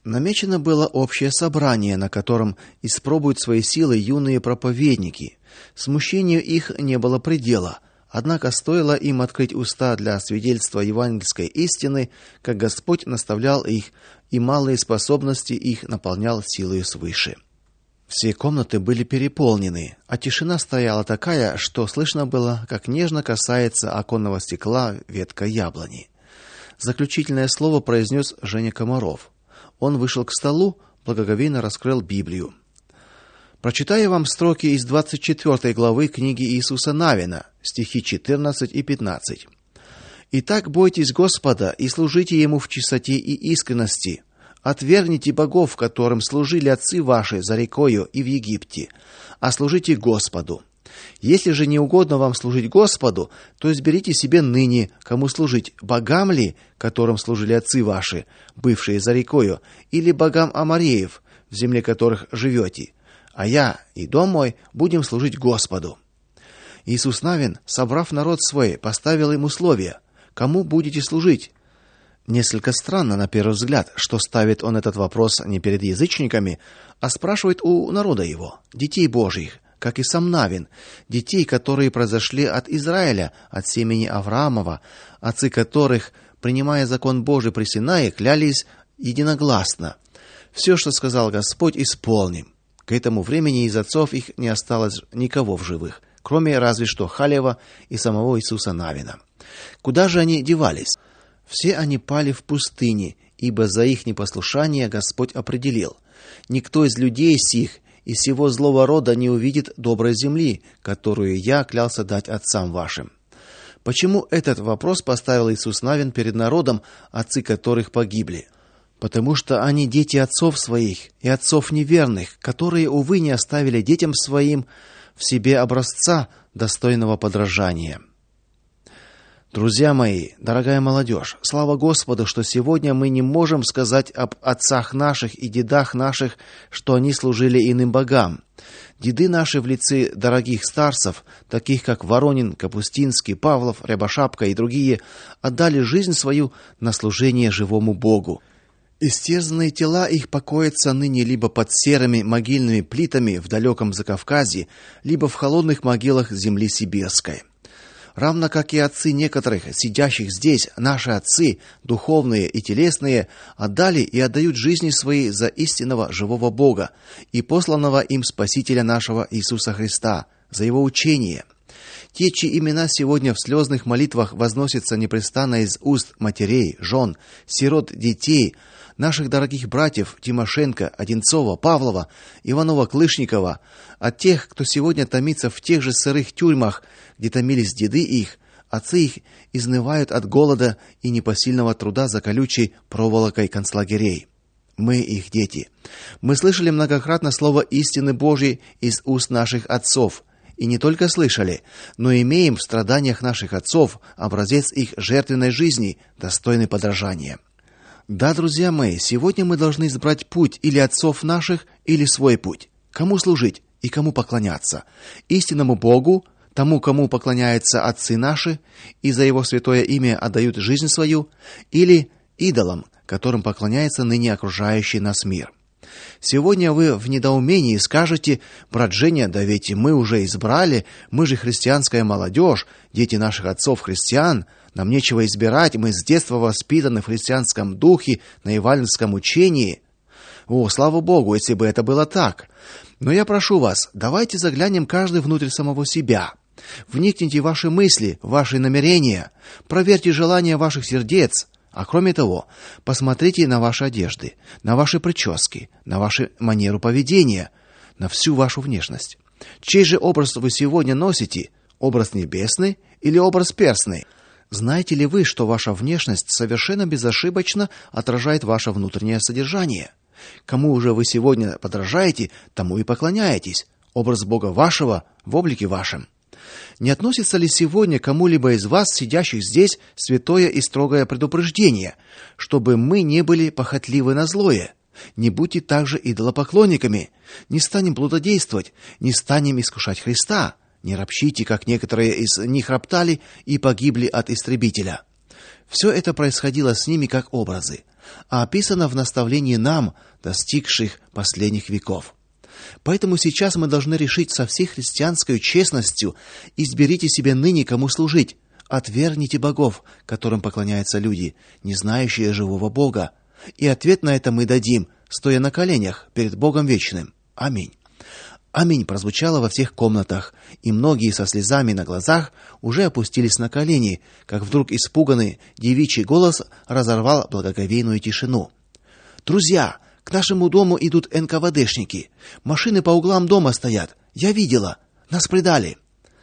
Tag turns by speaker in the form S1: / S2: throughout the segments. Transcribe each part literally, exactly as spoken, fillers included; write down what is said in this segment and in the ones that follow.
S1: Намечено было общее собрание, на котором испробуют свои силы юные проповедники. Смущению их не было предела. Однако стоило им открыть уста для свидетельства евангельской истины, как Господь наставлял их, и малые способности их наполнял силою свыше. Все комнаты были переполнены, а тишина стояла такая, что слышно было, как нежно касается оконного стекла ветка яблони. Заключительное слово произнес Женя Комаров. Он вышел к столу, благоговейно раскрыл Библию. Прочитаю вам строки из двадцать четвёртой главы книги Иисуса Навина, стихи четырнадцать и пятнадцать. «Итак, бойтесь Господа и служите Ему в чистоте и искренности. Отвергните богов, которым служили отцы ваши за рекою и в Египте, а служите Господу. Если же не угодно вам служить Господу, то изберите себе ныне, кому служить: богам ли, которым служили отцы ваши, бывшие за рекою, или богам амореев, в земле которых живете. А я и дом мой будем служить Господу». Иисус Навин, собрав народ свой, поставил им условия: кому будете служить? Несколько странно на первый взгляд, что ставит он этот вопрос не перед язычниками, а спрашивает у народа его, детей Божьих, как и сам Навин, детей, которые произошли от Израиля, от семени Авраамова, отцы которых, принимая закон Божий при Синае, клялись единогласно: все, что сказал Господь, исполним. К этому времени из отцов их не осталось никого в живых, кроме разве что Халева и самого Иисуса Навина. Куда же они девались? Все они пали в пустыне, ибо за их непослушание Господь определил: никто из людей сих и сего злого рода не увидит доброй земли, которую я клялся дать отцам вашим. Почему этот вопрос поставил Иисус Навин перед народом, отцы которых погибли? Потому что они дети отцов своих и отцов неверных, которые, увы, не оставили детям своим в себе образца, достойного подражания. Друзья мои, дорогая молодежь, слава Господу, что сегодня мы не можем сказать об отцах наших и дедах наших, что они служили иным богам. Деды наши в лице дорогих старцев, таких как Воронин, Капустинский, Павлов, Рябошапка и другие, отдали жизнь свою на служение живому Богу. Истерзанные тела их покоятся ныне либо под серыми могильными плитами в далеком Закавказье, либо в холодных могилах земли сибирской. Равно как и отцы некоторых, сидящих здесь, наши отцы, духовные и телесные, отдали и отдают жизни свои за истинного живого Бога и посланного им Спасителя нашего Иисуса Христа, за Его учение. Те, чьи имена сегодня в слезных молитвах возносятся непрестанно из уст матерей, жен, сирот, детей, наших дорогих братьев Тимошенко, Одинцова, Павлова, Иванова-Клышникова, от тех, кто сегодня томится в тех же сырых тюрьмах, где томились деды их, отцы их изнывают от голода и непосильного труда за колючей проволокой концлагерей. Мы их дети. Мы слышали многократно слово истины Божьей из уст наших отцов, и не только слышали, но имеем в страданиях наших отцов образец их жертвенной жизни, достойный подражания. Да, друзья мои, сегодня мы должны избрать путь или отцов наших, или свой путь. Кому служить и кому поклоняться? Истинному Богу, тому, кому поклоняются отцы наши и за Его святое имя отдают жизнь свою, или идолам, которым поклоняется ныне окружающий нас мир? Сегодня вы в недоумении скажете: брат Женя, да ведь мы уже избрали, мы же христианская молодежь, дети наших отцов-христиан, нам нечего избирать, мы с детства воспитаны в христианском духе, на евангельском учении. О, слава Богу, если бы это было так. Но я прошу вас, давайте заглянем каждый внутрь самого себя. Вникните в ваши мысли, в ваши намерения, проверьте желания ваших сердец. А кроме того, посмотрите на ваши одежды, на ваши прически, на вашу манеру поведения, на всю вашу внешность. Чей же образ вы сегодня носите? Образ небесный или образ перстный? Знаете ли вы, что ваша внешность совершенно безошибочно отражает ваше внутреннее содержание? Кому же вы сегодня подражаете, тому и поклоняетесь. Образ Бога вашего в облике вашем. Не относится ли сегодня кому-либо из вас, сидящих здесь, святое и строгое предупреждение, чтобы мы не были похотливы на злое? Не будьте также идолопоклонниками, не станем блудодействовать, не станем искушать Христа, не ропщите, как некоторые из них роптали и погибли от истребителя. Все это происходило с ними как образы. а описано в наставлении нам, достигших последних веков. Поэтому сейчас мы должны решить со всей христианской честностью: изберите себе ныне, кому служить. Отвергните богов, которым поклоняются люди, не знающие живого Бога. И ответ на это мы дадим, стоя на коленях перед Богом вечным. Аминь. Аминь прозвучало во всех комнатах, и многие со слезами на глазах уже опустились на колени, как вдруг испуганный девичий голос разорвал благоговейную тишину. Друзья, к нашему дому идут эн ка вэ дэшники. Машины по углам дома стоят. Я видела. Нас предали.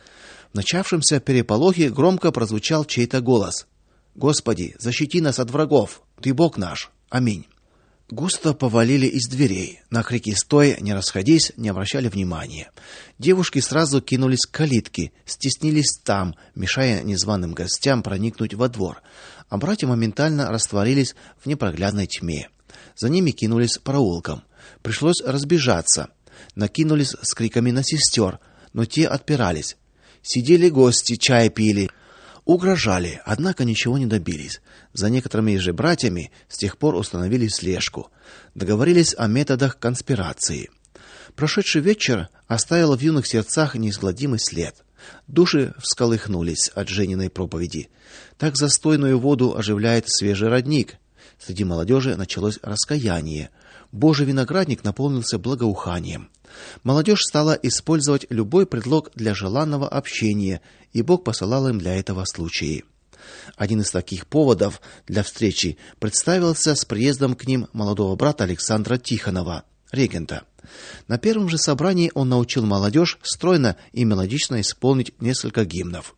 S1: В начавшемся переполохе громко прозвучал чей-то голос: Господи, защити нас от врагов. Ты Бог наш. Аминь. Густо повалили из дверей. На крики «Стой! Не расходись!» не обращали внимания. Девушки сразу кинулись к калитке, стеснились там, мешая незваным гостям проникнуть во двор. А братья моментально растворились в непроглядной тьме. За ними кинулись проулком. Пришлось разбежаться. Накинулись с криками на сестер, но те отпирались. Сидели гости, чай пили. Угрожали, однако ничего не добились. За некоторыми же братьями с тех пор установили слежку. Договорились о методах конспирации. Прошедший вечер оставил в юных сердцах неизгладимый след. Души всколыхнулись от Жениной проповеди. Так застойную воду оживляет свежий родник. Среди молодежи началось раскаяние. Божий виноградник наполнился благоуханием. Молодежь стала использовать любой предлог для желанного общения, и Бог посылал им для этого случаи. Один из таких поводов для встречи представился с приездом к ним молодого брата Александра Тихонова, регента. На первом же собрании он научил молодежь стройно и мелодично исполнить несколько гимнов.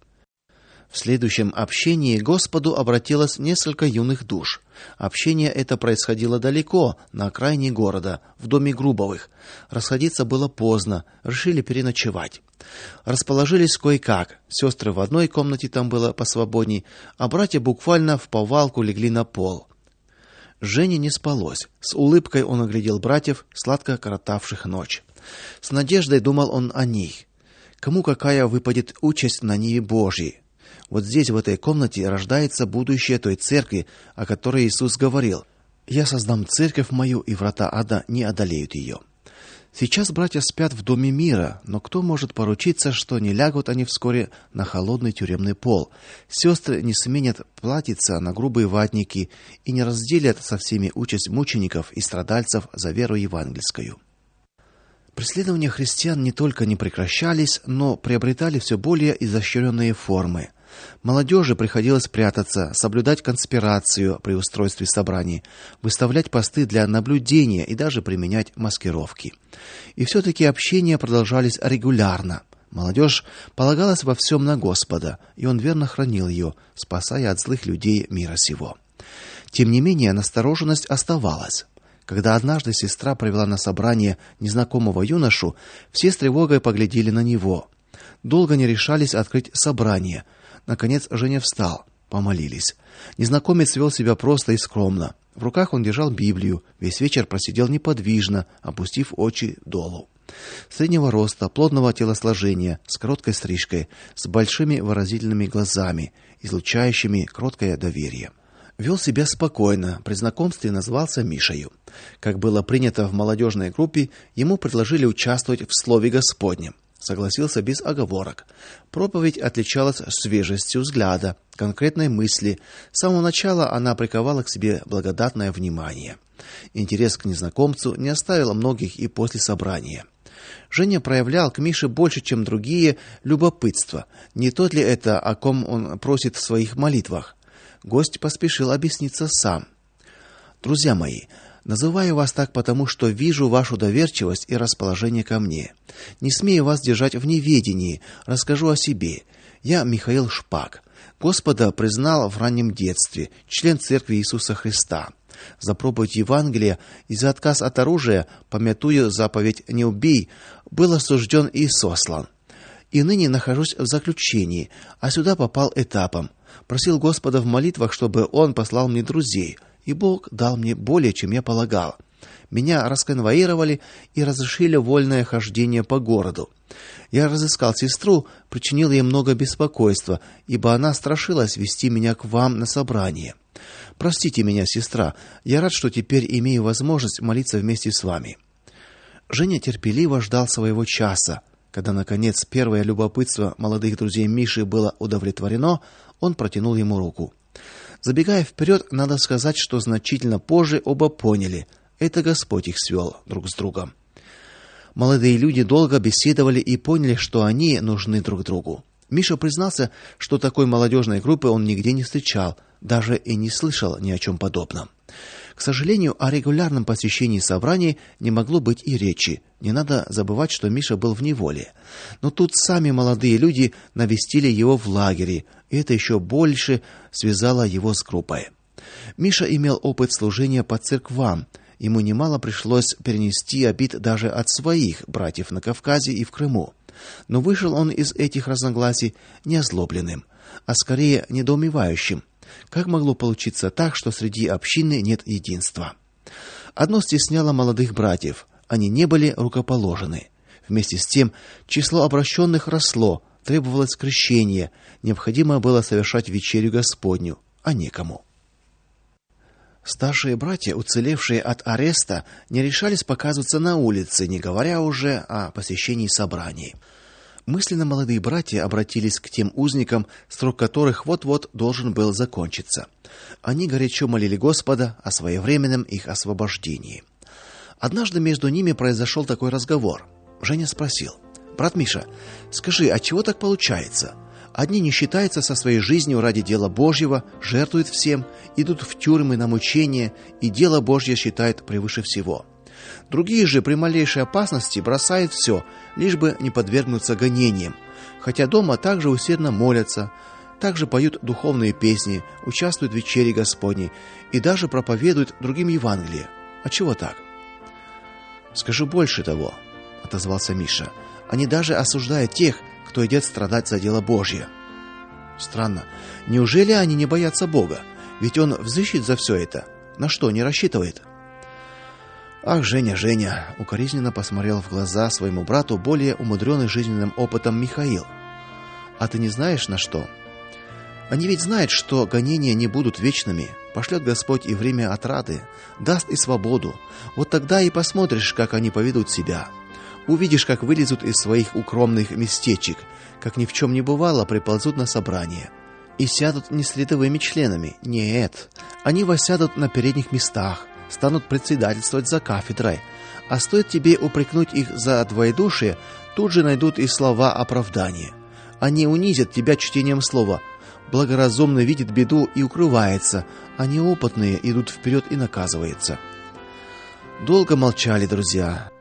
S1: В следующем общении к Господу обратилось несколько юных душ. Общение это происходило далеко, на окраине города, в доме Грубовых. Расходиться было поздно, решили переночевать. Расположились кое-как. Сестры в одной комнате, там было посвободней, а братья буквально вповалку легли на пол. Жене не спалось. С улыбкой он оглядел братьев, сладко коротавших ночь. С надеждой думал он о них. Кому какая выпадет участь на ниве Божьей? Вот здесь, в этой комнате, рождается будущее той церкви, о которой Иисус говорил: «Я создам церковь мою, и врата ада не одолеют ее». Сейчас братья спят в доме мира, но кто может поручиться, что не лягут они вскоре на холодный тюремный пол? Сестры не сменят платьица на грубые ватники и не разделят со всеми участь мучеников и страдальцев за веру евангельскую. Преследования христиан не только не прекращались, но приобретали все более изощренные формы. Молодежи приходилось прятаться, соблюдать конспирацию при устройстве собраний, выставлять посты для наблюдения и даже применять маскировки. И все таки общения продолжались регулярно. Молодежь полагалась во всем на Господа, и он верно хранил ее, спасая от злых людей мира сего. Тем не менее, настороженность оставалась. Когда однажды сестра привела на собрание незнакомого юношу, все с тревогой поглядели на него. Долго не решались открыть собрание. Наконец Женя встал, помолились. Незнакомец вел себя просто и скромно. В руках он держал Библию, весь вечер просидел неподвижно, опустив очи долу. Среднего роста, плотного телосложения, с короткой стрижкой, с большими выразительными глазами, излучающими кроткое доверие. Вел себя спокойно, при знакомстве назвался Мишею. Как было принято в молодежной группе, ему предложили участвовать в слове Господнем. Согласился без оговорок. Проповедь отличалась свежестью взгляда, конкретной мысли. С самого начала она приковала к себе благодатное внимание. Интерес к незнакомцу не оставил многих и после собрания. Женя проявлял к Мише больше, чем другие, любопытство. Не тот ли это, о ком он просит в своих молитвах? Гость поспешил объясниться сам. Друзья мои, называю вас так потому, что вижу вашу доверчивость и расположение ко мне. Не смею вас держать в неведении, расскажу о себе. Я Михаил Шпак. Господа признал в раннем детстве, член церкви Иисуса Христа. За проповедь Евангелия и за отказ от оружия, памятуя заповедь «Не убей», был осужден и сослан. И ныне нахожусь в заключении, а сюда попал этапом. Просил Господа в молитвах, чтобы он послал мне друзей, и Бог дал мне более, чем я полагал. Меня расконвоировали и разрешили вольное хождение по городу. Я разыскал сестру, причинил ей много беспокойства, ибо она страшилась вести меня к вам на собрание. Простите меня, сестра. Я рад, что теперь имею возможность молиться вместе с вами. Женя терпеливо ждал своего часа. Когда наконец первое любопытство молодых друзей Миши было удовлетворено, он протянул ему руку. Забегая вперед, надо сказать, что значительно позже оба поняли это Господь их свел друг с другом. Молодые люди долго беседовали и поняли, что они нужны друг другу. Миша признался, что такой молодежной группы он нигде не встречал, даже и не слышал ни о чем подобном. К сожалению, о регулярном посещении собраний не могло быть и речи. Не надо забывать, что Миша был в неволе. Но тут сами молодые люди навестили его в лагере, и это еще больше связало его с группой. Миша имел опыт служения по церквам. Ему немало пришлось перенести обид даже от своих братьев на Кавказе и в Крыму. Но вышел он из этих разногласий не озлобленным, а скорее недоумевающим. Как могло получиться так, что среди общины нет единства? Одно стесняло молодых братьев: они не были рукоположены. Вместе с тем, число обращенных росло, требовалось крещение, необходимо было совершать вечерю Господню, а некому. Старшие братья, уцелевшие от ареста, не решались показываться на улице, не говоря уже о посещении собраний. Мысленно молодые братья обратились к тем узникам, срок которых вот-вот должен был закончиться. Они горячо молили Господа о своевременном их освобождении. Однажды между ними произошел такой разговор. Женя спросил: "Брат Миша, скажи, от чего так получается? Одни не считаются со своей жизнью ради дела Божьего, жертвуют всем, идут в тюрьмы на мучения и дело Божье считают превыше всего. Другие же при малейшей опасности бросают все, лишь бы не подвергнуться гонениям, хотя дома также усердно молятся, также поют духовные песни, участвуют в вечере Господней и даже проповедуют другим Евангелие. Отчего так?" "Скажу больше того", отозвался Миша. "Они даже осуждают тех, кто идет страдать за дело Божье". "Странно. Неужели они не боятся Бога? Ведь он взыщет за все это. На что не рассчитывает?" "Ах, Женя, Женя", укоризненно посмотрел в глаза своему брату более умудренный жизненным опытом Михаил. "А ты не знаешь, на что? Они ведь знают, что гонения не будут вечными. Пошлет Господь и время отрады, даст и свободу. Вот тогда и посмотришь, как они поведут себя. Увидишь, как вылезут из своих укромных местечек, как ни в чем не бывало, приползут на собрание. И сядут не с рядовыми членами. Нет, они воссядут на передних местах, станут председательствовать за кафедрой. А стоит тебе упрекнуть их за двоедушие, тут же найдут и слова оправдания. Они унизят тебя чтением слова. Благоразумный видит беду и укрывается, а неопытные идут вперед и наказываются". Долго молчали друзья.